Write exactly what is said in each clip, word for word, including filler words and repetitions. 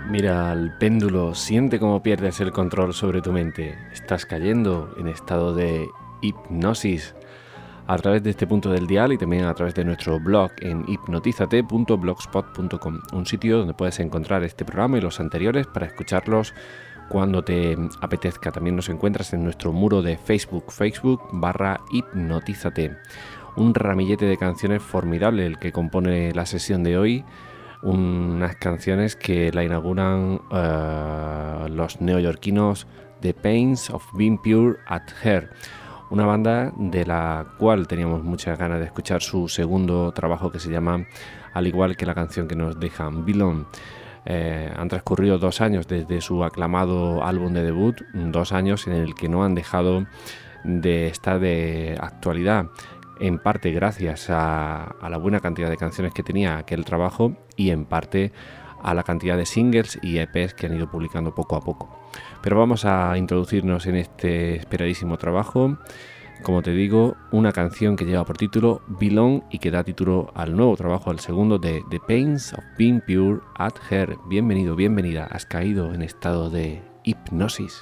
Mira al péndulo, siente cómo pierdes el control sobre tu mente. Estás cayendo en estado de hipnosis. A través de este punto del dial y también a través de nuestro blog en hipnotizate punto blogspot punto com, un sitio donde puedes encontrar este programa y los anteriores para escucharlos cuando te apetezca. También nos encuentras en nuestro muro de Facebook, Facebook barra hipnotízate. Un ramillete de canciones formidable el que compone la sesión de hoy. Unas canciones que la inauguran uh, los neoyorquinos The Pains of Being Pure at Heart, una banda de la cual teníamos muchas ganas de escuchar su segundo trabajo, que se llama, al igual que la canción que nos dejan, Belong. Eh, han transcurrido dos años desde su aclamado álbum de debut, dos años en el que no han dejado de estar de actualidad, en parte gracias a, a la buena cantidad de canciones que tenía aquel trabajo y en parte a la cantidad de singles y E Pes que han ido publicando poco a poco. Pero vamos a introducirnos en este esperadísimo trabajo. Como te digo, una canción que lleva por título Belong y que da título al nuevo trabajo, al segundo, de The Pains of Being Pure at Heart. Bienvenido, bienvenida, has caído en estado de hipnosis.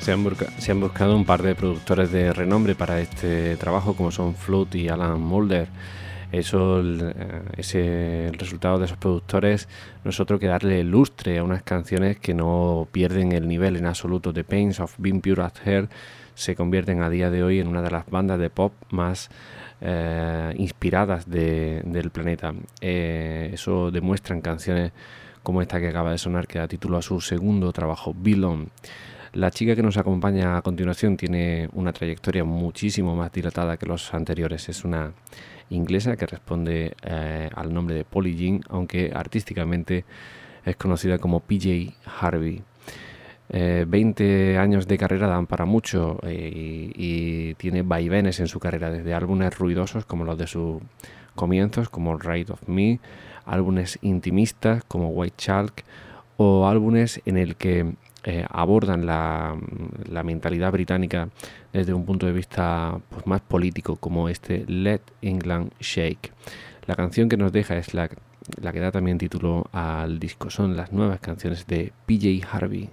Se han, busca- se han buscado un par de productores de renombre para este trabajo, como son Flood y Alan Moulder. Eso, el, ese, el resultado de esos productores no es otro que darle lustre a unas canciones que no pierden el nivel en absoluto. The Pains of Being Pure at Heart se convierten a día de hoy en una de las bandas de pop más eh, inspiradas de, del planeta. Eh, eso demuestran canciones como esta que acaba de sonar, que da título a su segundo trabajo, Belong. La chica que nos acompaña a continuación tiene una trayectoria muchísimo más dilatada que los anteriores. Es una inglesa que responde eh, al nombre de Polly Jean, aunque artísticamente es conocida como P J Harvey. Eh, veinte años de carrera dan para mucho eh, y, y tiene vaivenes en su carrera, desde álbumes ruidosos como los de sus comienzos, como Ride of Me, álbumes intimistas como White Chalk, o álbumes en el que eh, abordan la, la mentalidad británica desde un punto de vista pues, más político, como este Let England Shake. La canción que nos deja es la, la que da también título al disco. Son las nuevas canciones de P J Harvey.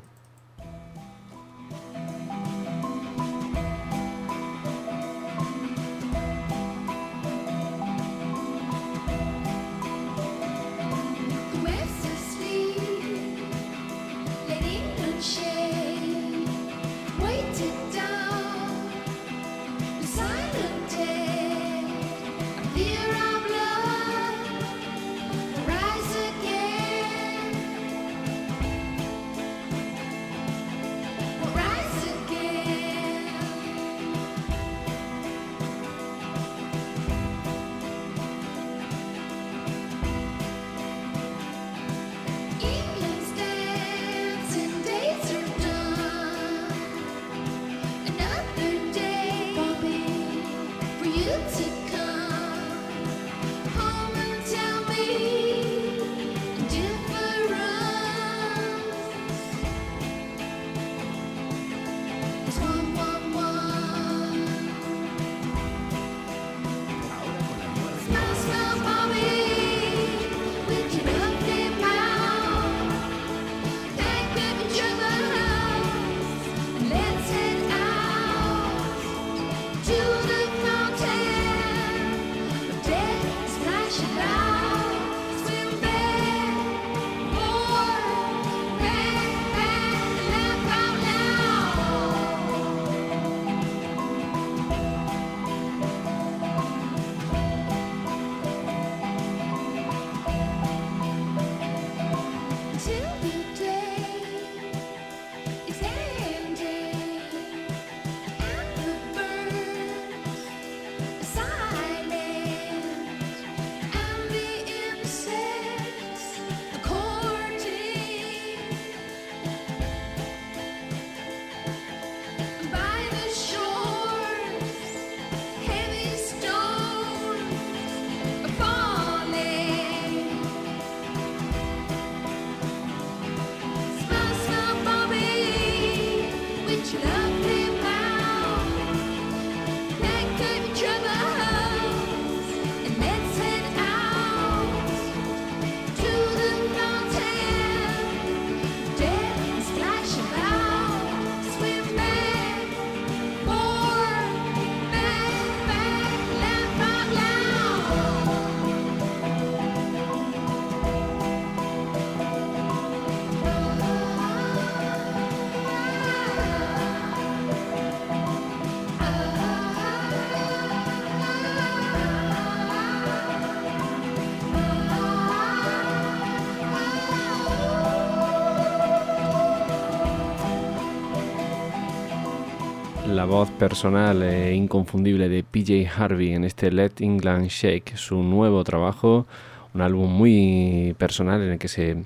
La voz personal e inconfundible de P J Harvey en este Let England Shake, su nuevo trabajo, un álbum muy personal en el que se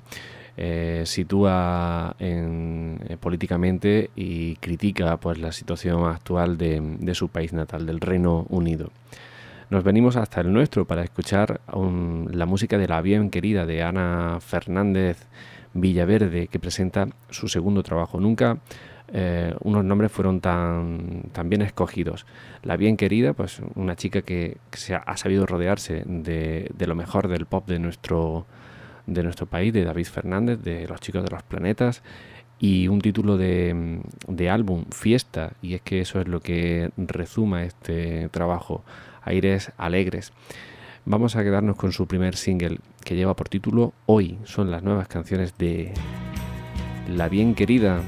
eh, sitúa en, eh, políticamente y critica pues, la situación actual de, de su país natal, del Reino Unido. Nos venimos hasta el nuestro para escuchar un, la música de La Bien Querida de Ana Fernández Villaverde, que presenta su segundo trabajo. Nunca eh, unos nombres fueron tan, tan bien escogidos. La Bien Querida, pues una chica que, que se ha, ha sabido rodearse de, de lo mejor del pop de nuestro, de nuestro país, de David Fernández, de Los Chicos de los Planetas, y un título de, de álbum, Fiesta, y es que eso es lo que rezuma este trabajo, aires alegres. Vamos a quedarnos con su primer single, que lleva por título Hoy. Son las nuevas canciones de La Bien Querida.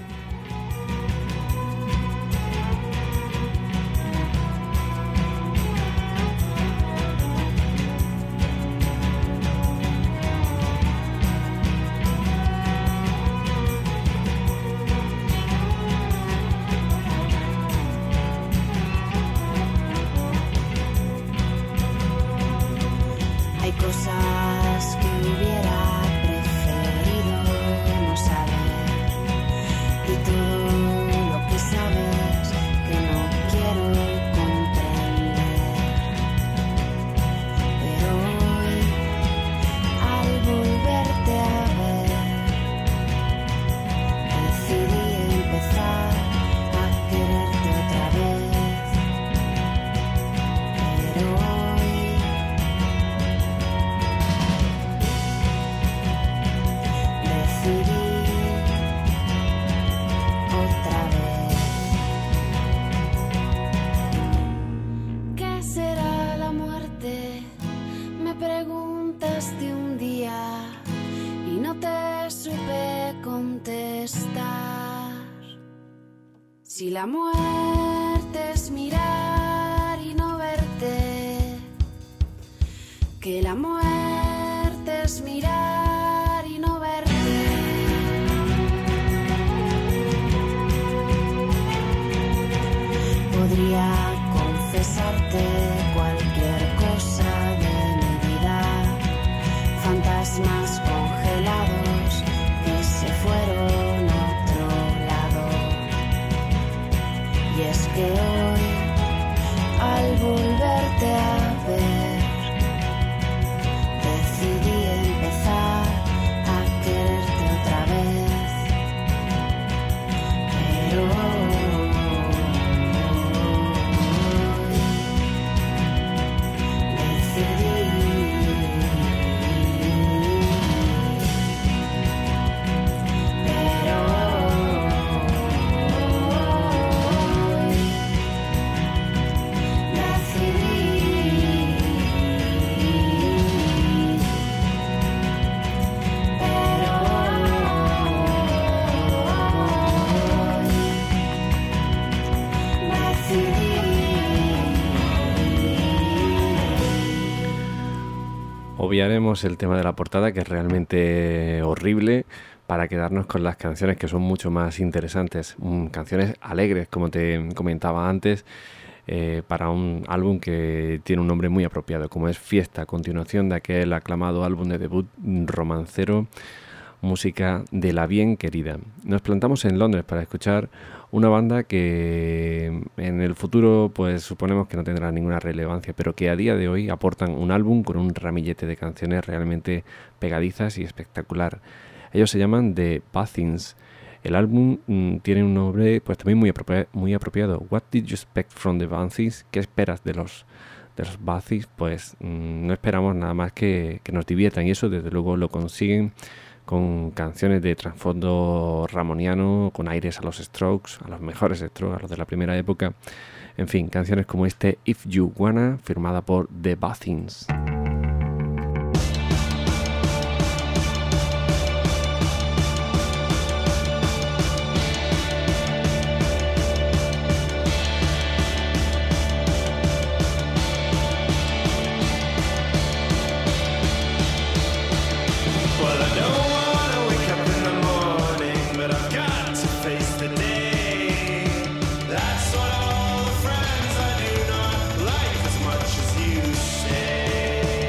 Si la muerte es mirar y no verte, que la muerte es mirar y no verte. Podría confesarte cualquier cosa de mi vida, fantasmas congelados que se fueron a otro lado. Y es que hoy, al volverte a ver, decidí empezar a quererte otra vez. Pero hoy decidí. Pero Obviaremos el tema de la portada, que es realmente horrible, para quedarnos con las canciones que son mucho más interesantes. Mm, canciones alegres, como te comentaba antes, eh, para un álbum que tiene un nombre muy apropiado, como es Fiesta, a continuación de aquel aclamado álbum de debut romancero, música de La Bien Querida. Nos plantamos en Londres para escuchar una banda que en el futuro pues suponemos que no tendrá ninguna relevancia, pero que a día de hoy aportan un álbum con un ramillete de canciones realmente pegadizas y espectacular. Ellos se llaman The Bathings. El álbum mmm, tiene un nombre pues también muy, apropia- muy apropiado. What did you expect from the Bathings? ¿Qué esperas de los de los Bathings? Pues mmm, no esperamos nada más que, que nos diviertan, y eso desde luego lo consiguen con canciones de trasfondo ramoniano, con aires a los Strokes, a los mejores Strokes, a los de la primera época. En fin, canciones como este If You Wanna, firmada por The Bathings. Friends I do not like as much as you say.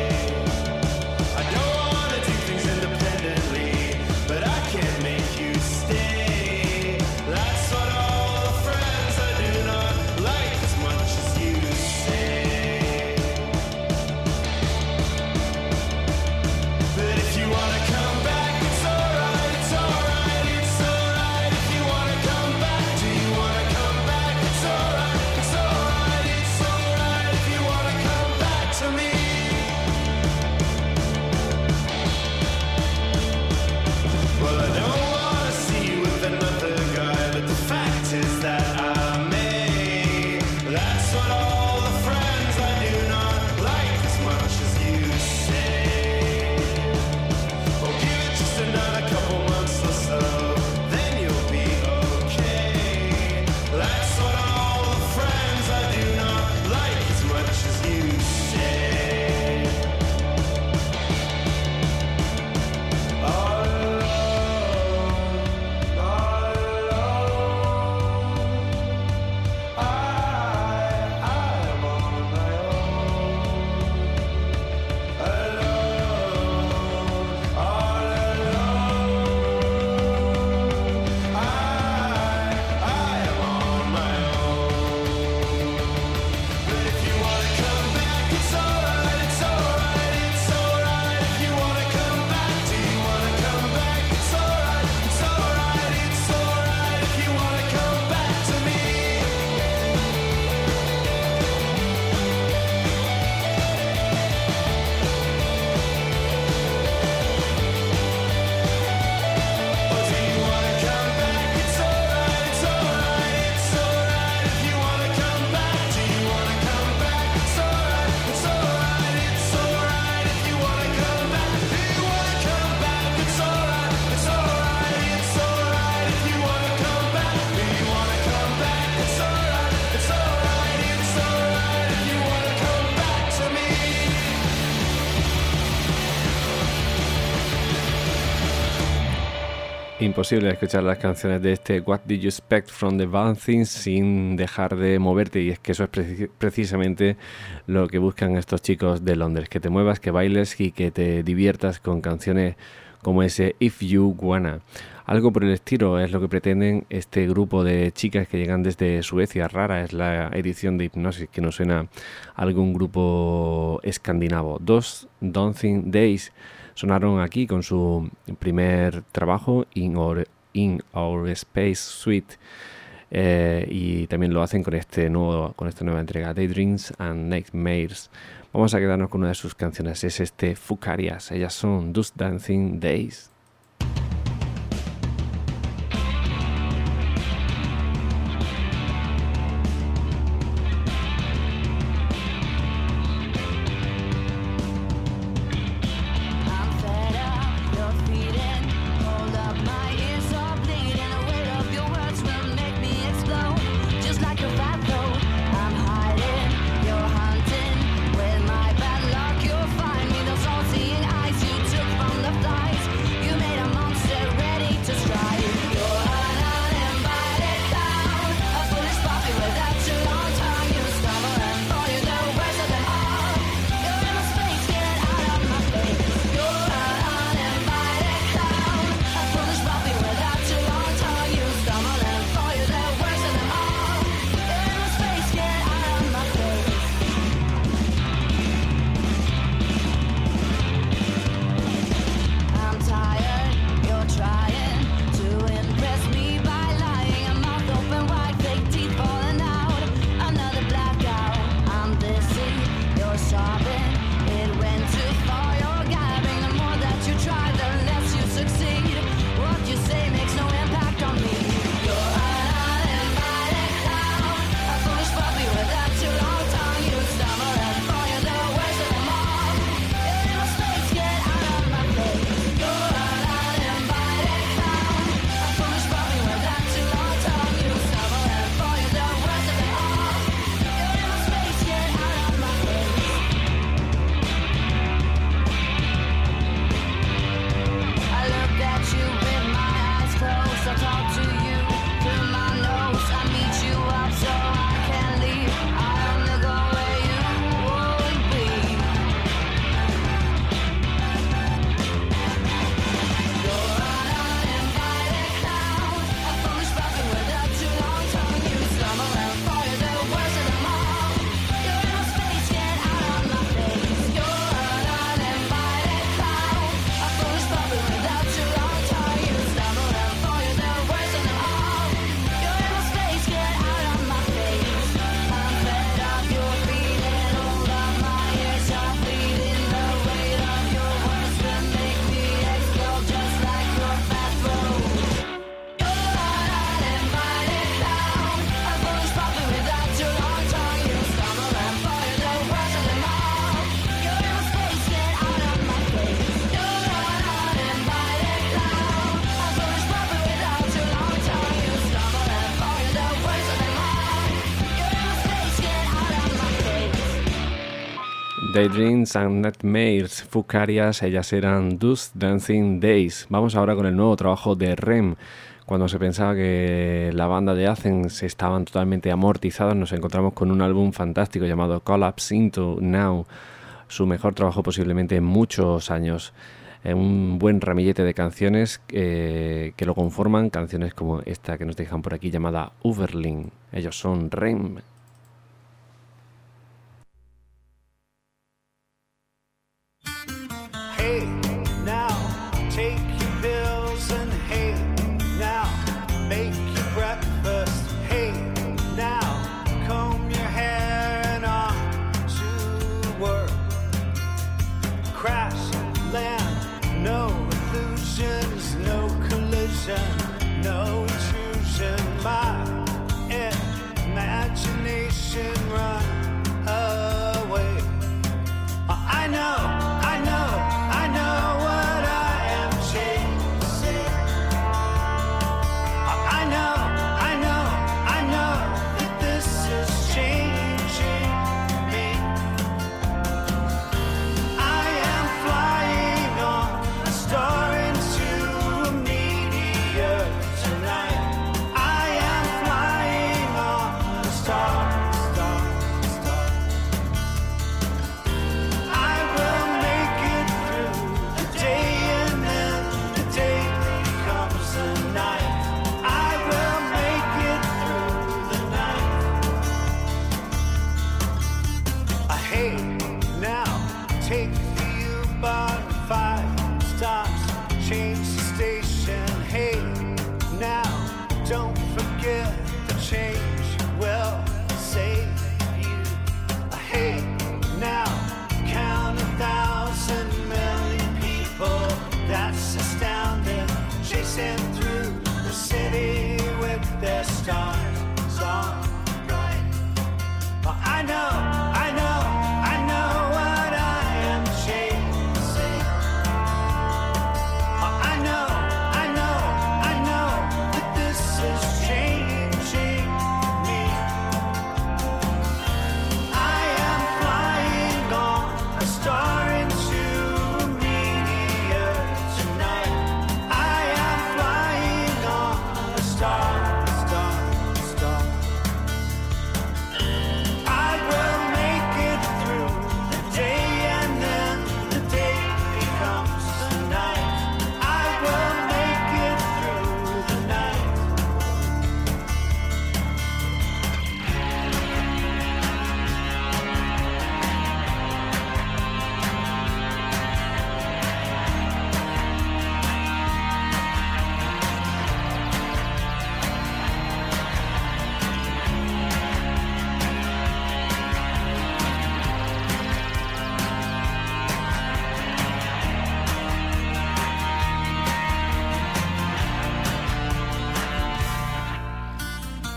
Imposible escuchar las canciones de este What Did You Expect from the Bad Things sin dejar de moverte, y es que eso es preci- precisamente lo que buscan estos chicos de Londres, que te muevas, que bailes y que te diviertas con canciones como ese If You Wanna. Algo por el estilo es lo que pretenden este grupo de chicas que llegan desde Suecia. Rara es la edición de Hipnosis que nos suena a algún grupo escandinavo. Dos Dancing Days sonaron aquí con su primer trabajo, In Our, In Our Space Suite, eh, y también lo hacen con, este nuevo, con esta nueva entrega, Daydreams and Nightmares. Vamos a quedarnos con una de sus canciones, es este Fucarias. Ellas son Those Dancing Days. Daydreams and Nightmares, Fucarias, ellas eran Those Dancing Days. Vamos ahora con el nuevo trabajo de R E M. Cuando se pensaba que la banda de Athens estaban totalmente amortizados, nos encontramos con un álbum fantástico llamado Collapse Into Now, su mejor trabajo posiblemente en muchos años. Eh, un buen ramillete de canciones eh, que lo conforman, canciones como esta que nos dejan por aquí llamada Overling. Ellos son R E M. Hey, now, take your pills and hey, now, make your breakfast. Hey, now, comb your hair and on to work. Crash, land, no illusions, no collision, no intrusion. My imagination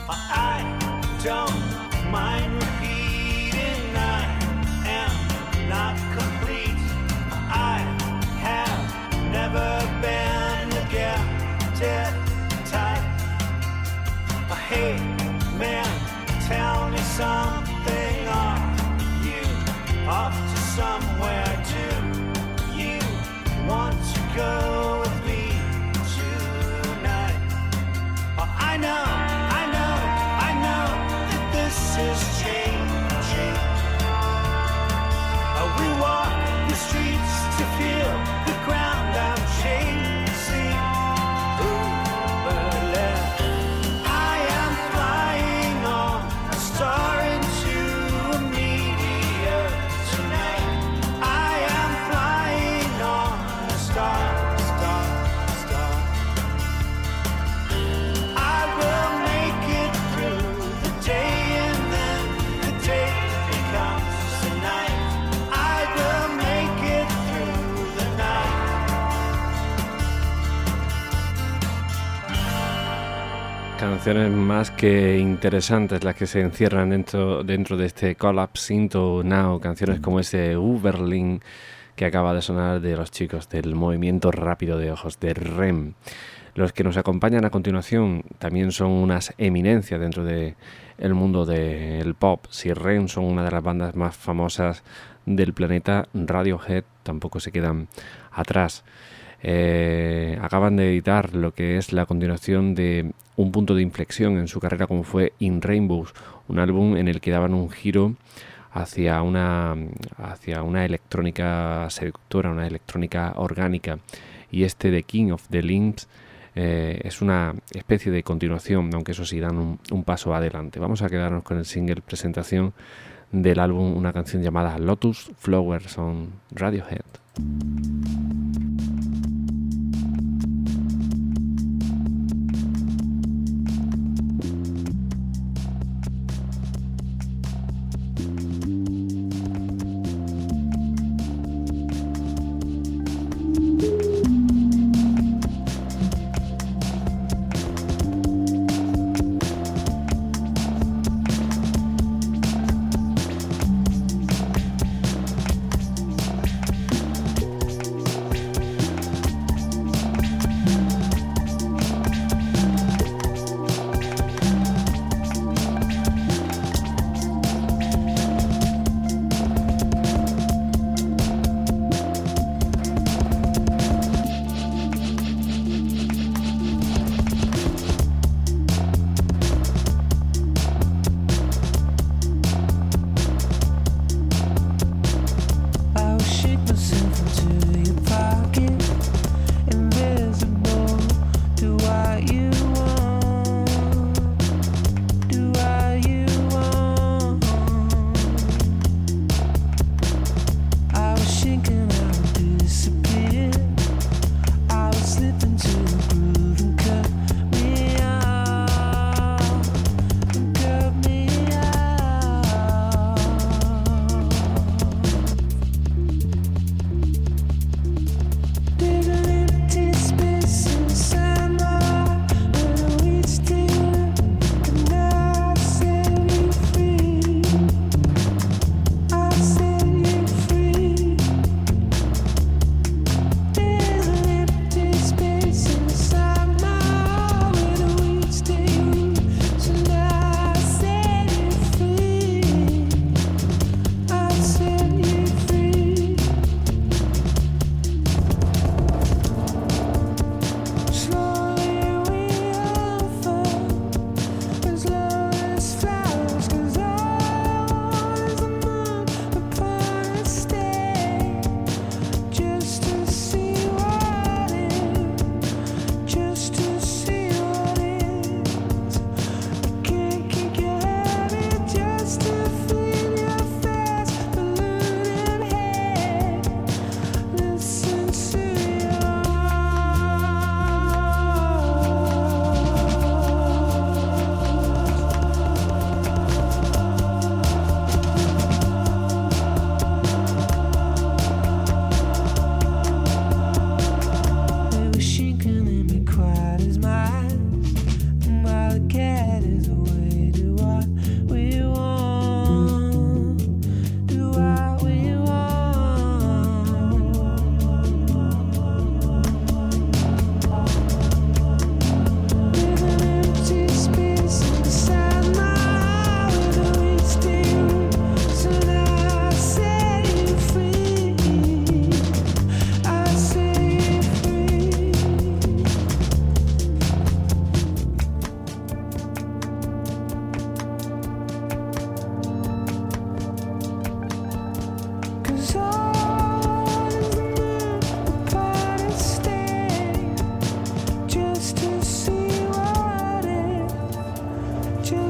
I don't mind repeating, I am not complete. I have never been a gifted type. Hey man, tell me something. Are you off to somewhere? Do you want to go with me tonight? Oh, I know, I know, I know that this is changing. Oh, we walk the streets to feel the ground I'm chasing. Ooh, Berlin. I am flying on a star into a meteor tonight. I am flying on a star, star, star. I will make it through the day and then the day becomes the night. I will make it through the night. Canciones más que interesantes las que se encierran dentro, dentro de este Collapse Into Now, canciones como ese Uberlin que acaba de sonar de los chicos del movimiento rápido de ojos de R E M. Los que nos acompañan a continuación también son unas eminencias dentro del mundo del pop. Si R E M son una de las bandas más famosas del planeta, Radiohead tampoco se quedan atrás. Eh, acaban de editar lo que es la continuación de un punto de inflexión en su carrera como fue In Rainbows, un álbum en el que daban un giro hacia una, hacia una electrónica seductora, una electrónica orgánica, y este The King of the Limbs eh, es una especie de continuación, aunque eso sí dan un, un paso adelante. Vamos a quedarnos con el single presentación del álbum, una canción llamada Lotus Flowers on Radiohead.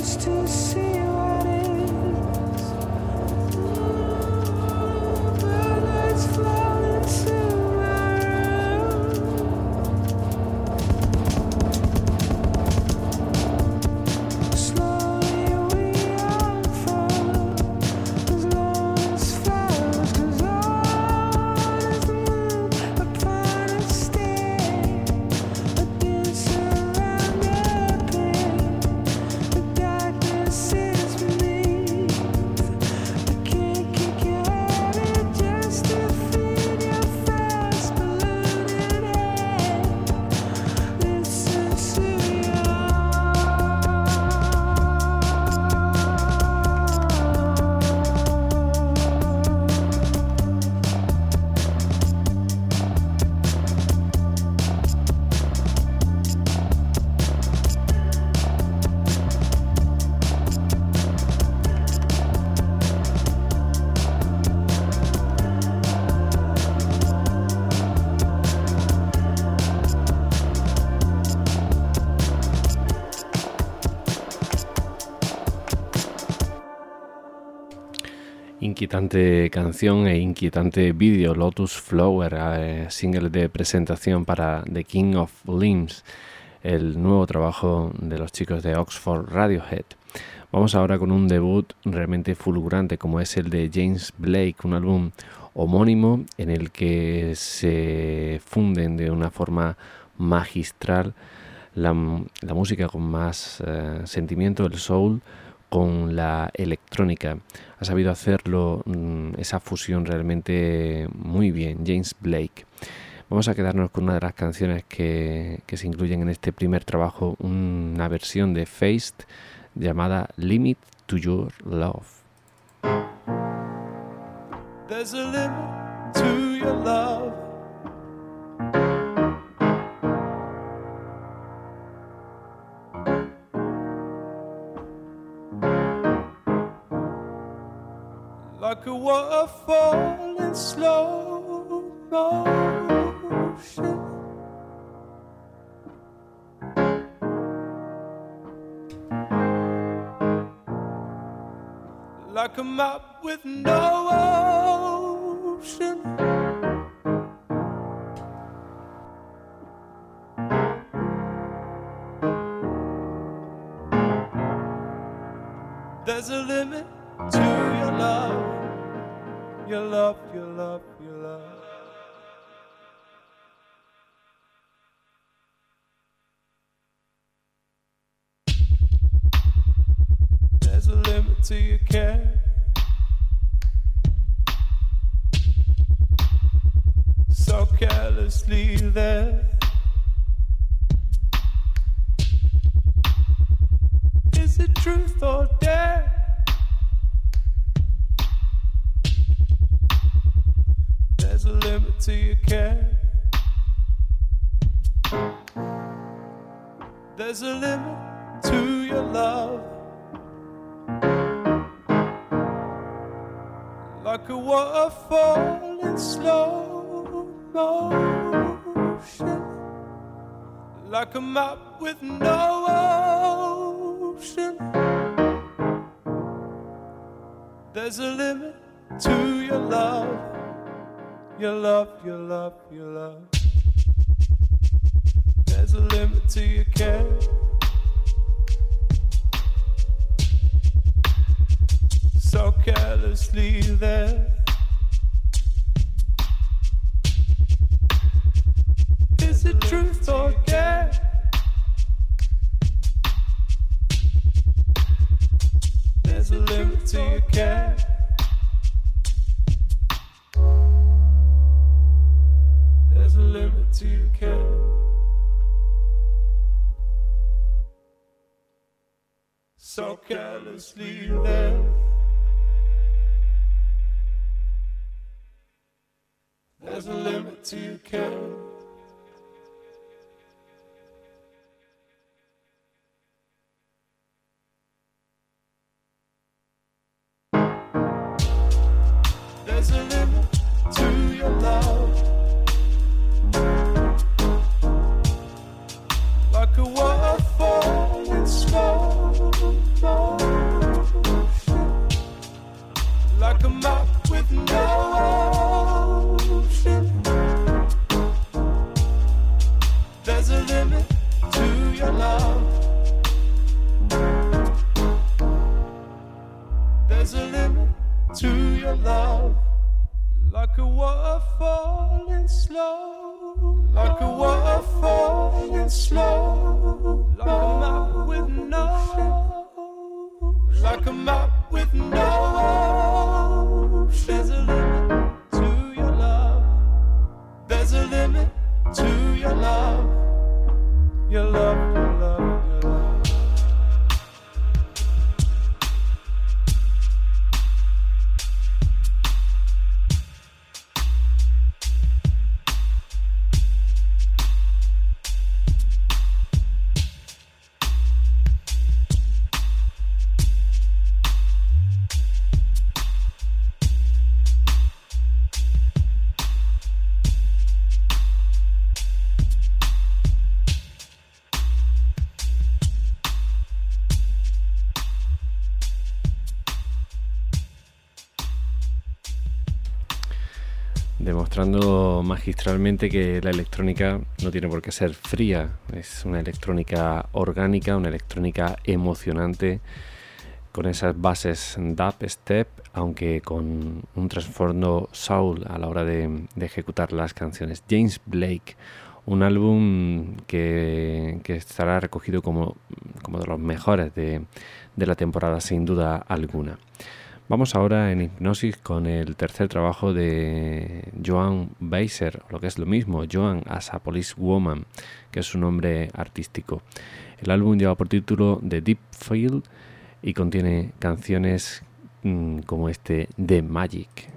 Inquietante canción e inquietante vídeo, Lotus Flower, eh, single de presentación para The King of Limbs, el nuevo trabajo de los chicos de Oxford Radiohead. Vamos ahora con un debut realmente fulgurante como es el de James Blake, un álbum homónimo en el que se funden de una forma magistral la, la música con más eh, sentimiento, el soul, con la electrónica. Ha sabido hacerlo, esa fusión realmente muy bien, James Blake. Vamos a quedarnos con una de las canciones que, que se incluyen en este primer trabajo, una versión de Feist llamada Limit to Your Love. There's a limit to your love. Like a waterfall in slow motion, like a map with no ocean. There's a limit to your love. Your love, your love, your love. There's a limit to your care. So carelessly there. Is it truth or dare? There's a limit to your care. There's a limit to your love. Like a waterfall in slow motion, like a map with no ocean. There's a limit to your love. Your love, your love, your love. There's a limit to your care. So carelessly there. Is it truth or dare? There's a limit to your care. There's a limit to your care. So carelessly there. There's a limit to your care. There's a limit to your love. Like a waterfall in slow motion. to your love. Like a water falling slow, like a water falling slow, like a map with no, like a map with no. There's a limit to your love. There's a limit to your love. Your love, your love, your love. Demostrando magistralmente que la electrónica no tiene por qué ser fría, es una electrónica orgánica, una electrónica emocionante, con esas bases dubstep, aunque con un trasfondo soul a la hora de, de ejecutar las canciones. James Blake, un álbum que, que estará recogido como, como de los mejores de, de la temporada, sin duda alguna. Vamos ahora en Hipnosis con el tercer trabajo de Joan Baez, o lo que es lo mismo, Joan as a Police Woman, que es su nombre artístico. El álbum lleva por título The Deep Field y contiene canciones mmm, como este The Magic.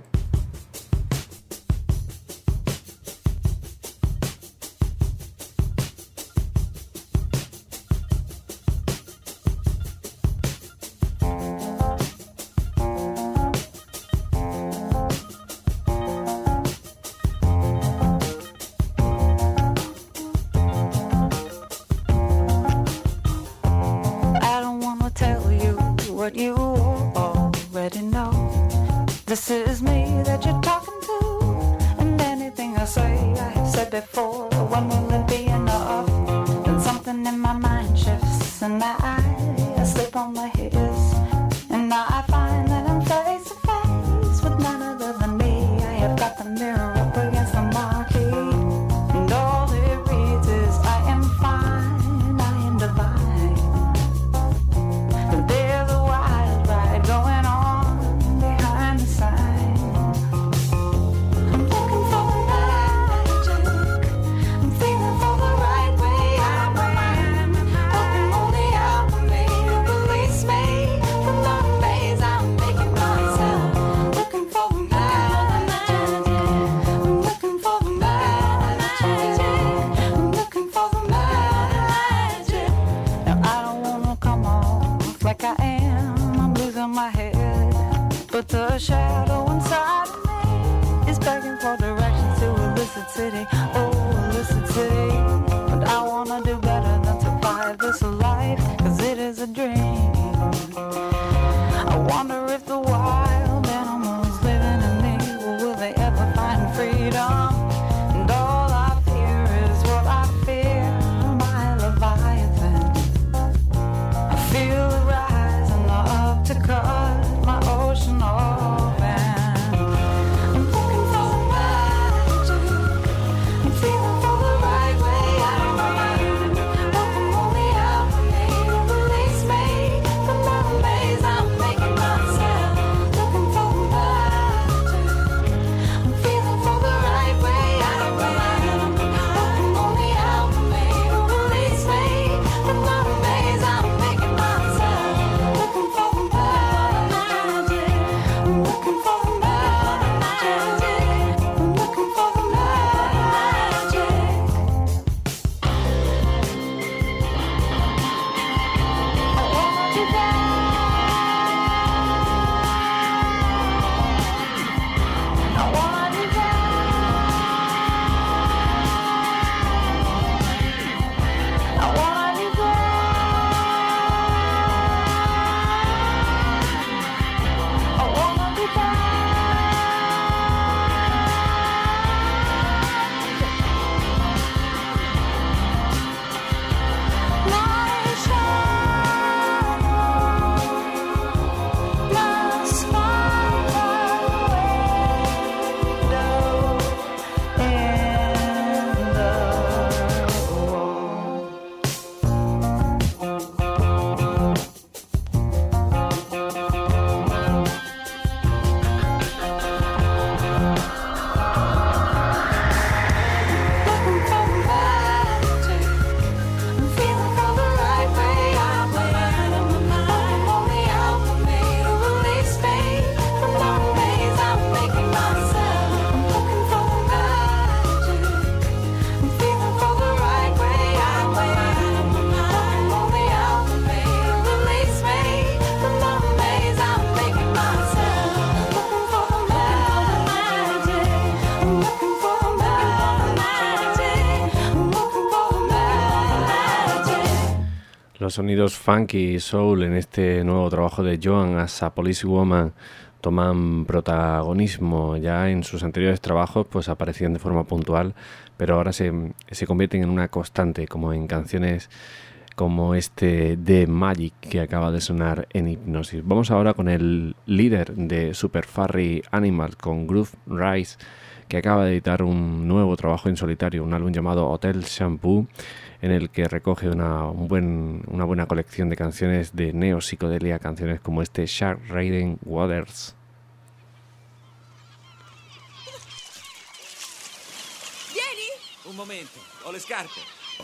Feeling for the right way out of my mind. Looking only out for me to release me. Los sonidos funky y soul en este nuevo trabajo de Joan as a Police Woman toman protagonismo. Ya en sus anteriores trabajos pues aparecían de forma puntual, pero ahora se, se convierten en una constante, como en canciones como este The Magic que acaba de sonar en Hipnosis. Vamos ahora con el líder de Super Furry Animals, con Groove Rise, que acaba de editar un nuevo trabajo en solitario, un álbum llamado Hotel Shampoo, en el que recoge una, un buen, una buena colección de canciones de neo-psicodelia, canciones como este Shark Raiding Waters. Vieni! Un momento, ho le scarpe.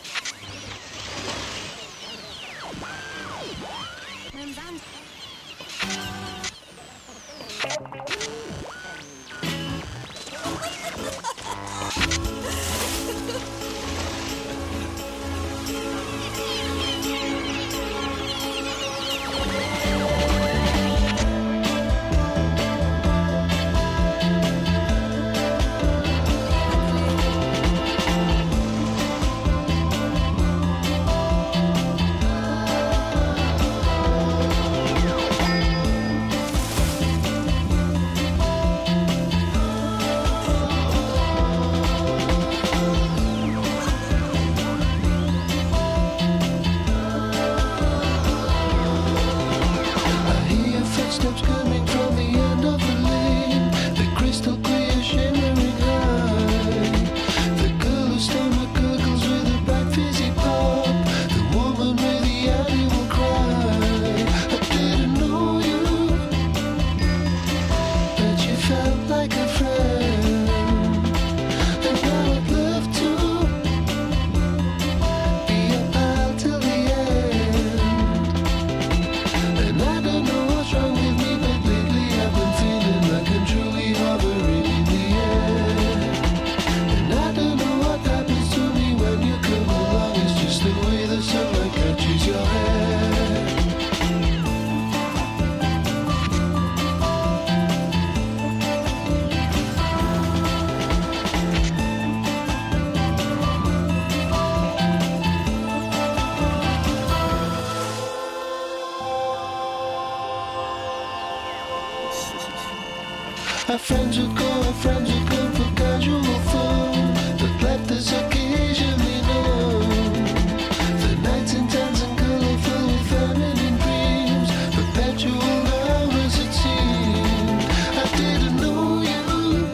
Our friends would go, our friends would go for casual fun, but left us occasionally known. The nights intense and colourful with feminine dreams, perpetual hours it seemed. I didn't know you,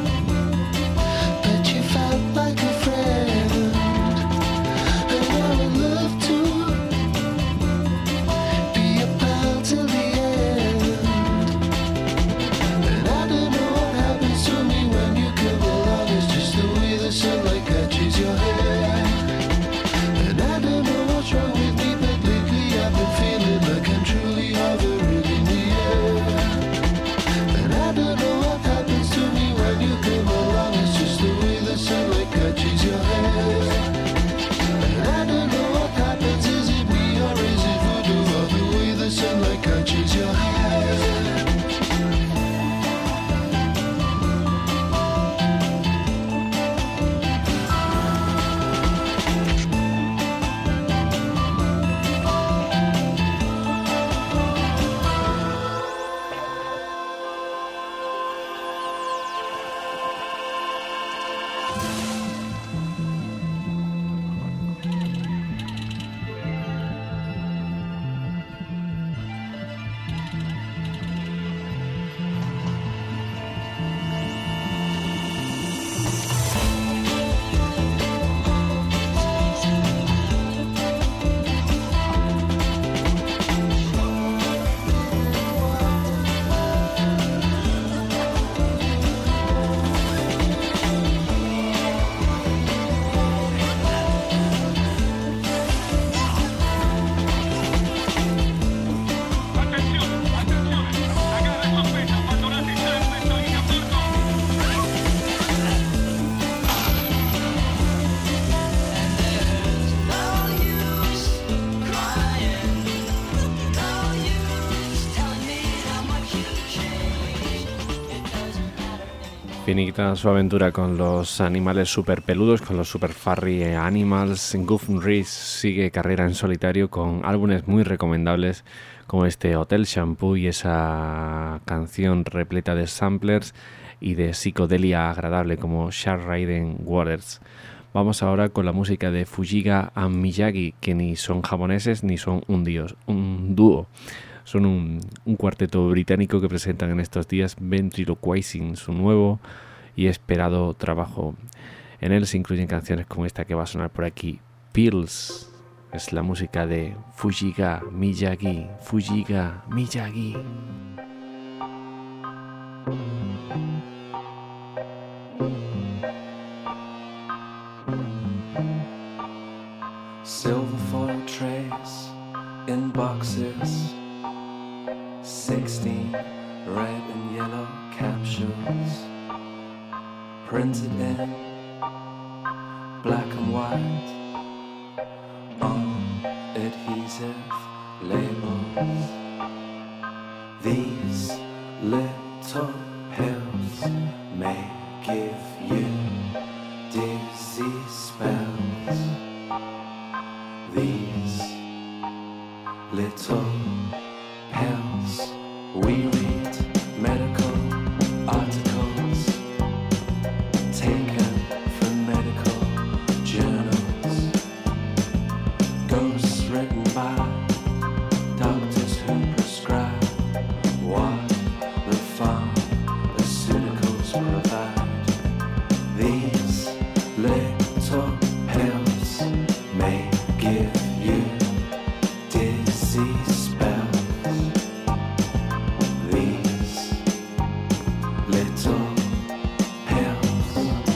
but you felt like a friend, and I would love to be a pal till the end. And I don't know what happens to me when Finiquita su aventura con los animales super peludos, con los super furry animals. Guthrie Reese sigue carrera en solitario con álbumes muy recomendables como este Hotel Shampoo y esa canción repleta de samplers y de psicodelia agradable como Shark Riding Waters. Vamos ahora con la música de Fujiga and Miyagi, que ni son japoneses ni son un, dios, un dúo. Son un, un cuarteto británico que presentan en estos días Ventriloquizing, su nuevo y esperado trabajo. En él se incluyen canciones como esta que va a sonar por aquí, Pills. Es la música de Fujiga Miyagi, Fujiga Miyagi. Silver foil trays in boxes, sixteen red and yellow capsules, printed in black and white on adhesive labels. These little pills may give you dizzy spells. These little pills, we read medical articles taken from medical journals, ghosts written by doctors who prescribe what the pharmaceuticals provide. These little pills may give you dizzy spells. These little pills.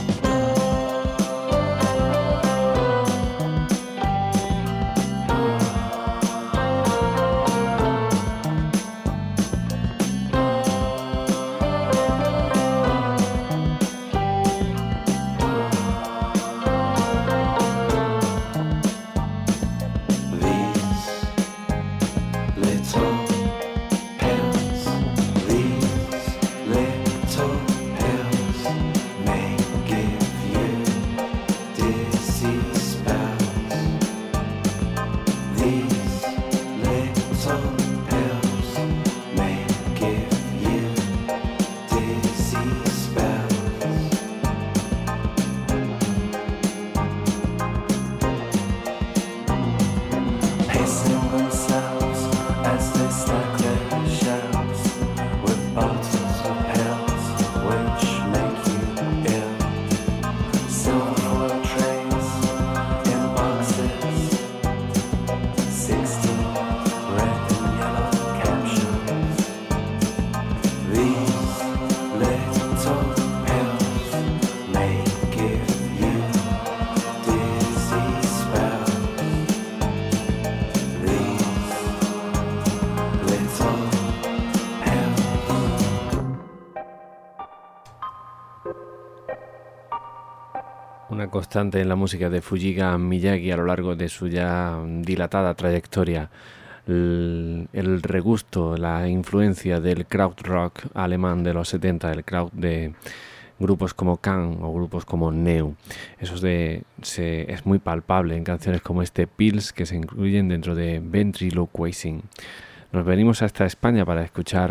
Una constante en la música de Fujiga Miyagi a lo largo de su ya dilatada trayectoria. El, el regusto, la influencia del krautrock alemán de los setenta, el kraut de grupos como Can o grupos como Neu. Eso es, de, se, es muy palpable en canciones como este Pills, que se incluyen dentro de Ventriloquizing. Nos venimos hasta España para escuchar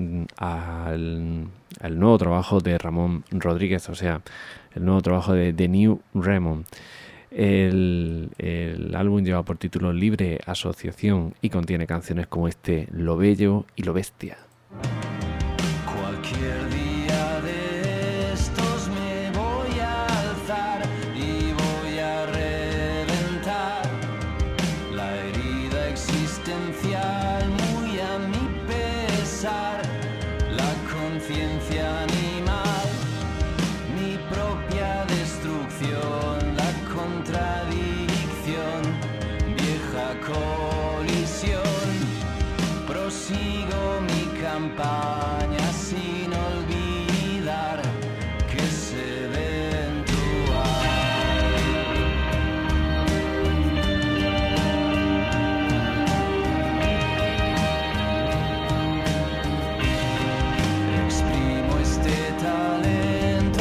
al nuevo trabajo de Ramón Rodríguez, o sea, el nuevo trabajo de The New Ramon. El, el álbum lleva por título Libre Asociación y contiene canciones como este Lo Bello y Lo Bestia. Cualquier día de estos me voy a alzar y voy a reventar la herida existencial muy a mi pesar, la conciencia animal, mi propia destrucción, la contradicción, vieja colisión, prosigo mi campaña sin olvidar que se eventual. Exprimo este talento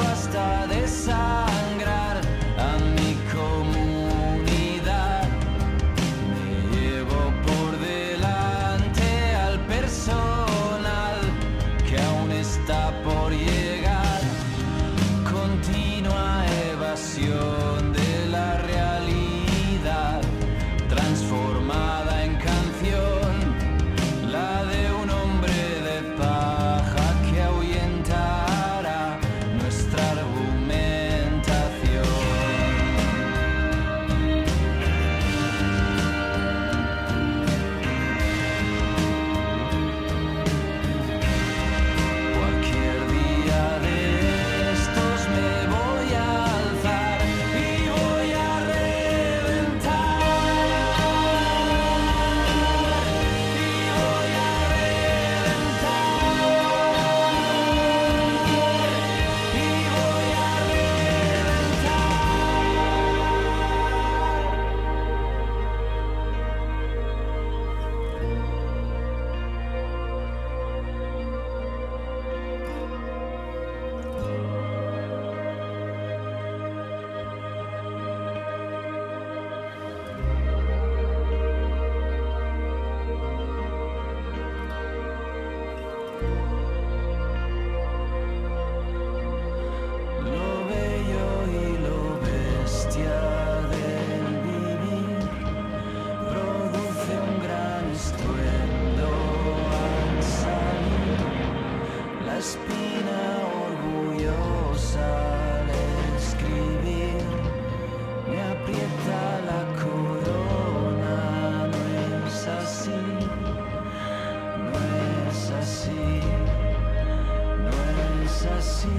espina orgullosa al escribir, me aprieta la corona. No es así, no es así, no es así.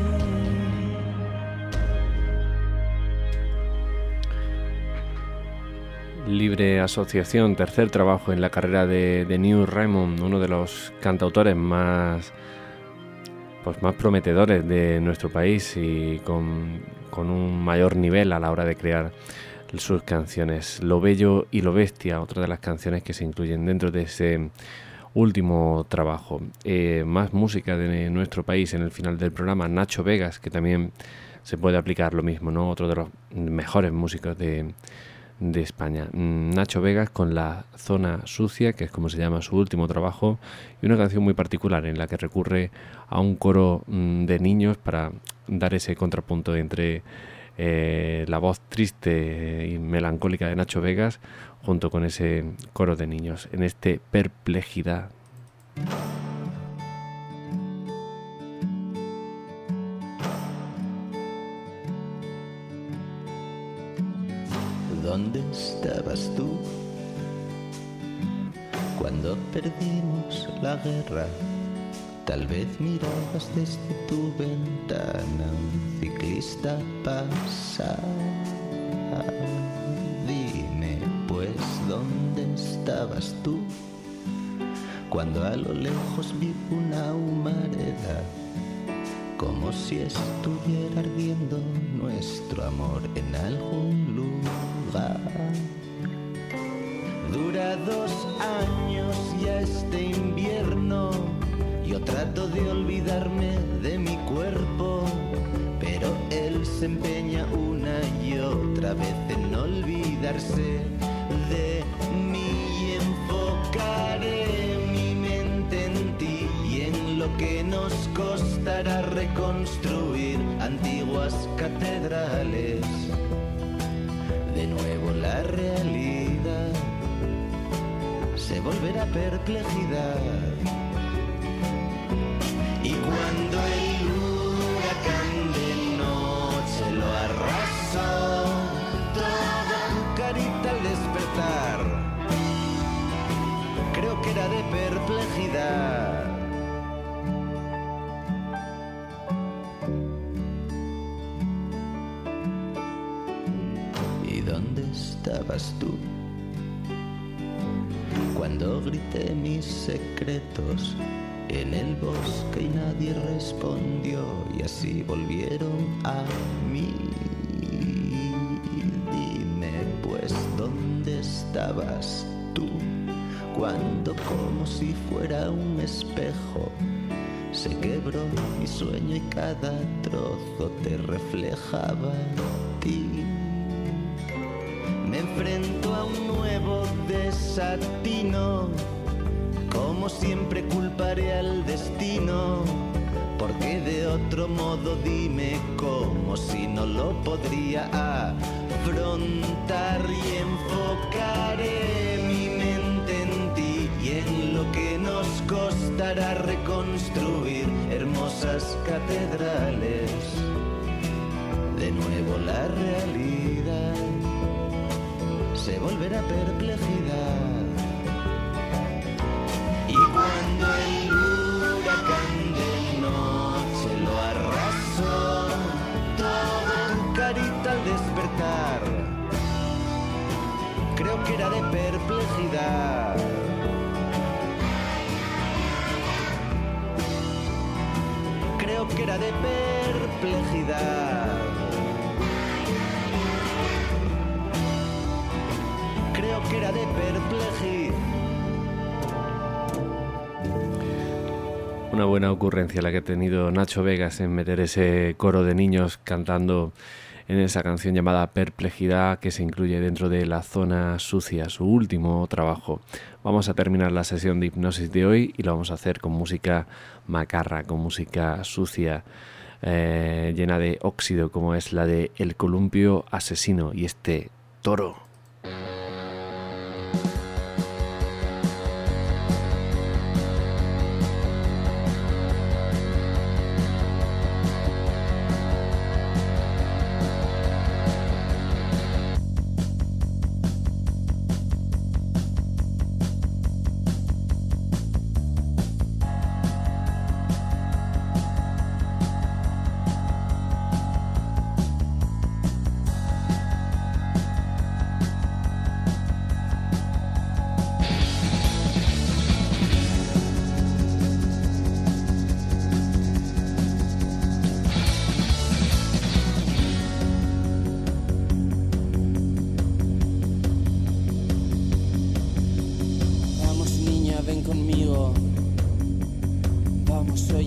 Libre Asociación, tercer trabajo en la carrera de, de Neil Raymond, uno de los cantautores más, pues más prometedores de nuestro país y con, con un mayor nivel a la hora de crear sus canciones. Lo Bello y lo Bestia, otra de las canciones que se incluyen dentro de ese último trabajo. Eh, más música de nuestro país en el final del programa. Nacho Vegas, que también se puede aplicar lo mismo, ¿no? Otro de los mejores músicos de de España. Nacho Vegas con La Zona Sucia, que es como se llama su último trabajo, y una canción muy particular en la que recurre a un coro de niños para dar ese contrapunto entre eh, la voz triste y melancólica de Nacho Vegas junto con ese coro de niños en este Perplejidad. ¿Dónde estabas tú cuando perdimos la guerra? Tal vez mirabas desde tu ventana un ciclista pasar. Dime, pues, ¿dónde estabas tú cuando a lo lejos vi una humareda? Como si estuviera ardiendo nuestro amor en algún lugar. Dura dos años ya este invierno. Yo trato de olvidarme de mi cuerpo, pero él se empeña una y otra vez en olvidarse de mí. Y enfocaré mi mente en ti y en lo que nos costará reconstruir antiguas catedrales. De nuevo la realidad se volverá perplejidad. Y cuando el huracán de noche lo arrasó, toda tu carita al despertar, creo que era de perplejidad. ¿Y dónde estabas tú cuando grité mis secretos en el bosque y nadie respondió y así volvieron a mí? Dime, pues, ¿dónde estabas tú cuando, como si fuera un espejo, se quebró mi sueño y cada trozo te reflejaba a ti? Me enfrento a un nuevo desatino. Como siempre culparé al destino, porque de otro modo dime cómo, si no lo podría afrontar. Y enfocaré mi mente en ti y en lo que nos costará reconstruir hermosas catedrales. De nuevo la realidad se volverá perplejidad. Y cuando el huracán de noche lo arrasó, toda tu carita al despertar, creo que era de perplejidad. Creo que era de perplejidad. Creo que era de perplejidad. Una buena ocurrencia la que ha tenido Nacho Vegas en meter ese coro de niños cantando en esa canción llamada Perplejidad, que se incluye dentro de La Zona Sucia, su último trabajo. Vamos a terminar la sesión de hipnosis de hoy y lo vamos a hacer con música macarra, con música sucia, eh, llena de óxido, como es la de El Columpio Asesino y este Toro.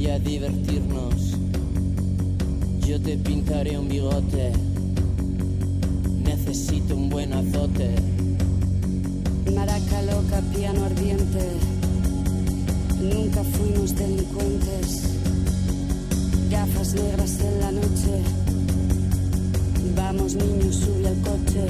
y a divertirnos. Yo te pintaré un bigote, necesito un buen azote. Maraca loca, piano ardiente, nunca fuimos delincuentes. Gafas negras en la noche, vamos niños, sube al coche.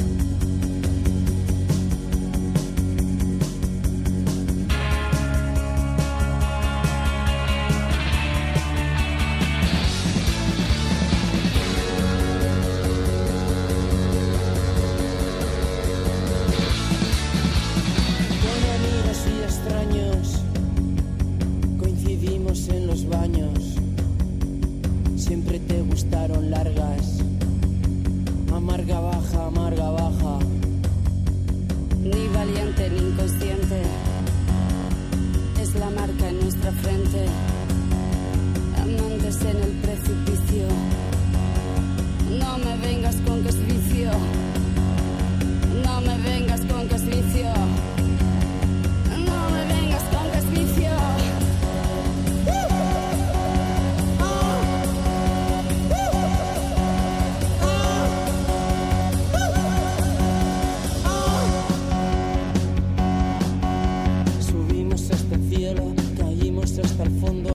En los baños siempre te gustaron largas, amarga baja, amarga baja. Ni valiente ni inconsciente, es la marca en nuestra frente. Amantes en el precipicio, no me vengas con que es vicio, no me vengas con que es vicio.